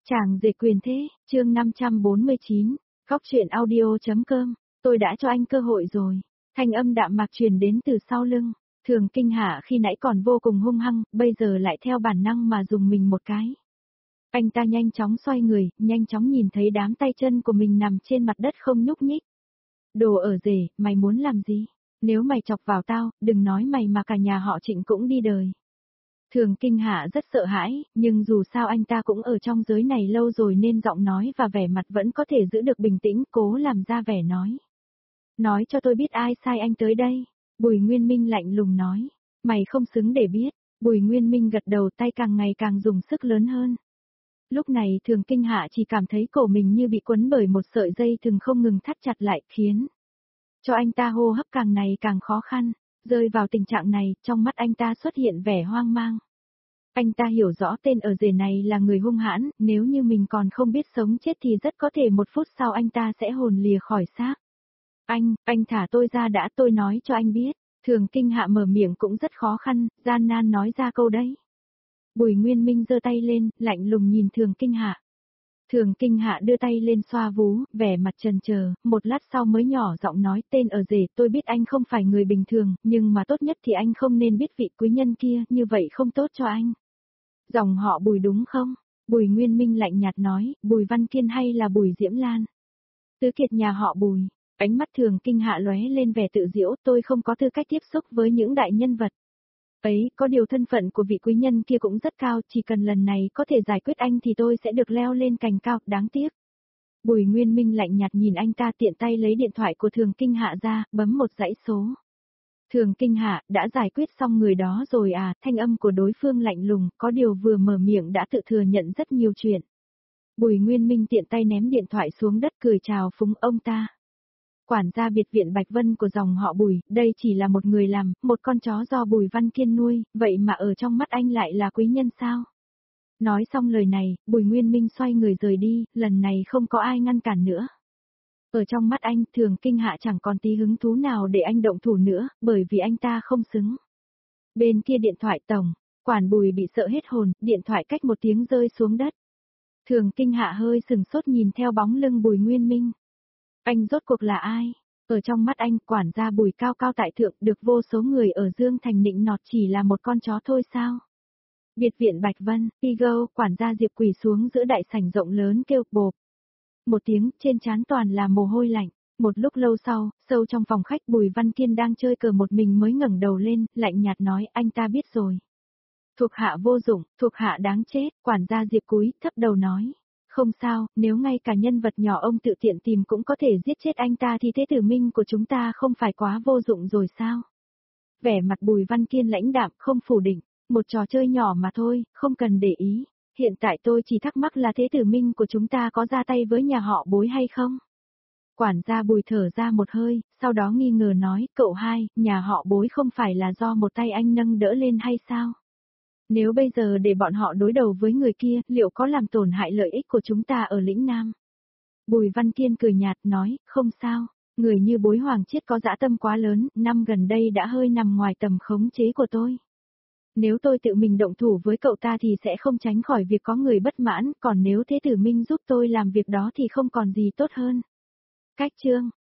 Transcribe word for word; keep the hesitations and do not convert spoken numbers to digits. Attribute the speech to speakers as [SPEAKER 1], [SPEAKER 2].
[SPEAKER 1] Chàng rể quyền thế, chương năm trăm bốn mươi chín, góc truyện audio.com, tôi đã cho anh cơ hội rồi. Thanh âm đạm mạc truyền đến từ sau lưng, Thường Kinh Hạ khi nãy còn vô cùng hung hăng, bây giờ lại theo bản năng mà dùng mình một cái. Anh ta nhanh chóng xoay người, nhanh chóng nhìn thấy đám tay chân của mình nằm trên mặt đất không nhúc nhích. Đồ ở rể, mày muốn làm gì? Nếu mày chọc vào tao, đừng nói mày mà cả nhà họ Trịnh cũng đi đời. Thường Kinh Hạ rất sợ hãi, nhưng dù sao anh ta cũng ở trong giới này lâu rồi nên giọng nói và vẻ mặt vẫn có thể giữ được bình tĩnh, cố làm ra vẻ nói. Nói cho tôi biết ai sai anh tới đây. Bùi Nguyên Minh lạnh lùng nói. Mày không xứng để biết. Bùi Nguyên Minh gật đầu, tay càng ngày càng dùng sức lớn hơn. Lúc này Thường Kinh Hạ chỉ cảm thấy cổ mình như bị quấn bởi một sợi dây thừng không ngừng thắt chặt lại, khiến cho anh ta hô hấp càng ngày càng khó khăn. Rơi vào tình trạng này, trong mắt anh ta xuất hiện vẻ hoang mang. Anh ta hiểu rõ tên ở rể này là người hung hãn, nếu như mình còn không biết sống chết thì rất có thể một phút sau anh ta sẽ hồn lìa khỏi xác. Anh, anh thả tôi ra đã, tôi nói cho anh biết. Thường Kinh Hạ mở miệng cũng rất khó khăn, gian nan nói ra câu đấy. Bùi Nguyên Minh giơ tay lên, lạnh lùng nhìn Thường Kinh Hạ. Thường Kinh Hạ đưa tay lên xoa vú, vẻ mặt chần chờ, một lát sau mới nhỏ giọng nói, tên ở rể, tôi biết anh không phải người bình thường, nhưng mà tốt nhất thì anh không nên biết vị quý nhân kia, như vậy không tốt cho anh. Dòng họ Bùi đúng không? Bùi Nguyên Minh lạnh nhạt nói, Bùi Văn Kiên hay là Bùi Diễm Lan? Tứ kiệt nhà họ Bùi. Ánh mắt Thường Kinh Hạ lóe lên vẻ tự giễu, tôi không có tư cách tiếp xúc với những đại nhân vật. Ấy, có điều thân phận của vị quý nhân kia cũng rất cao, chỉ cần lần này có thể giải quyết anh thì tôi sẽ được leo lên cành cao, đáng tiếc. Bùi Nguyên Minh lạnh nhạt nhìn anh ta, tiện tay lấy điện thoại của Thường Kinh Hạ ra, bấm một dãy số. Thường Kinh Hạ, đã giải quyết xong người đó rồi à, thanh âm của đối phương lạnh lùng, có điều vừa mở miệng đã tự thừa nhận rất nhiều chuyện. Bùi Nguyên Minh tiện tay ném điện thoại xuống đất, cười chào phúng ông ta. Quản gia biệt viện Bạch Vân của dòng họ Bùi, đây chỉ là một người làm, một con chó do Bùi Văn Kiên nuôi, vậy mà ở trong mắt anh lại là quý nhân sao? Nói xong lời này, Bùi Nguyên Minh xoay người rời đi, lần này không có ai ngăn cản nữa. Ở trong mắt anh, Thường Kinh Hạ chẳng còn tí hứng thú nào để anh động thủ nữa, bởi vì anh ta không xứng. Bên kia điện thoại tổng, quản Bùi bị sợ hết hồn, điện thoại cách một tiếng rơi xuống đất. Thường Kinh Hạ hơi sừng sốt nhìn theo bóng lưng Bùi Nguyên Minh. Anh rốt cuộc là ai? Ở trong mắt anh, quản gia Bùi cao cao tại thượng, được vô số người ở Dương Thành nịnh nọt, chỉ là một con chó thôi sao? Biệt viện Bạch Vân, Igo, quản gia Diệp quỳ xuống giữa đại sảnh rộng lớn kêu bộp. Một tiếng, trên trán toàn là mồ hôi lạnh. Một lúc lâu sau, sâu trong phòng khách Bùi Văn Kiên đang chơi cờ một mình mới ngẩng đầu lên, lạnh nhạt nói, anh ta biết rồi. Thuộc hạ vô dụng, thuộc hạ đáng chết, quản gia Diệp cúi, thấp đầu nói. Không sao, nếu ngay cả nhân vật nhỏ ông tự tiện tìm cũng có thể giết chết anh ta thì thế tử minh của chúng ta không phải quá vô dụng rồi sao? Vẻ mặt Bùi Văn Kiên lãnh đạm, không phủ định, một trò chơi nhỏ mà thôi, không cần để ý. Hiện tại tôi chỉ thắc mắc là thế tử minh của chúng ta có ra tay với nhà họ Bối hay không? Quản gia Bùi thở ra một hơi, sau đó nghi ngờ nói, cậu hai, nhà họ Bối không phải là do một tay anh nâng đỡ lên hay sao? Nếu bây giờ để bọn họ đối đầu với người kia, liệu có làm tổn hại lợi ích của chúng ta ở lĩnh Nam? Bùi Văn Kiên cười nhạt nói, không sao, người như Bối Hoàng Chiết có dã tâm quá lớn, năm gần đây đã hơi nằm ngoài tầm khống chế của tôi. Nếu tôi tự mình động thủ với cậu ta thì sẽ không tránh khỏi việc có người bất mãn, còn nếu Thế Tử Minh giúp tôi làm việc đó thì không còn gì tốt hơn. Cách chương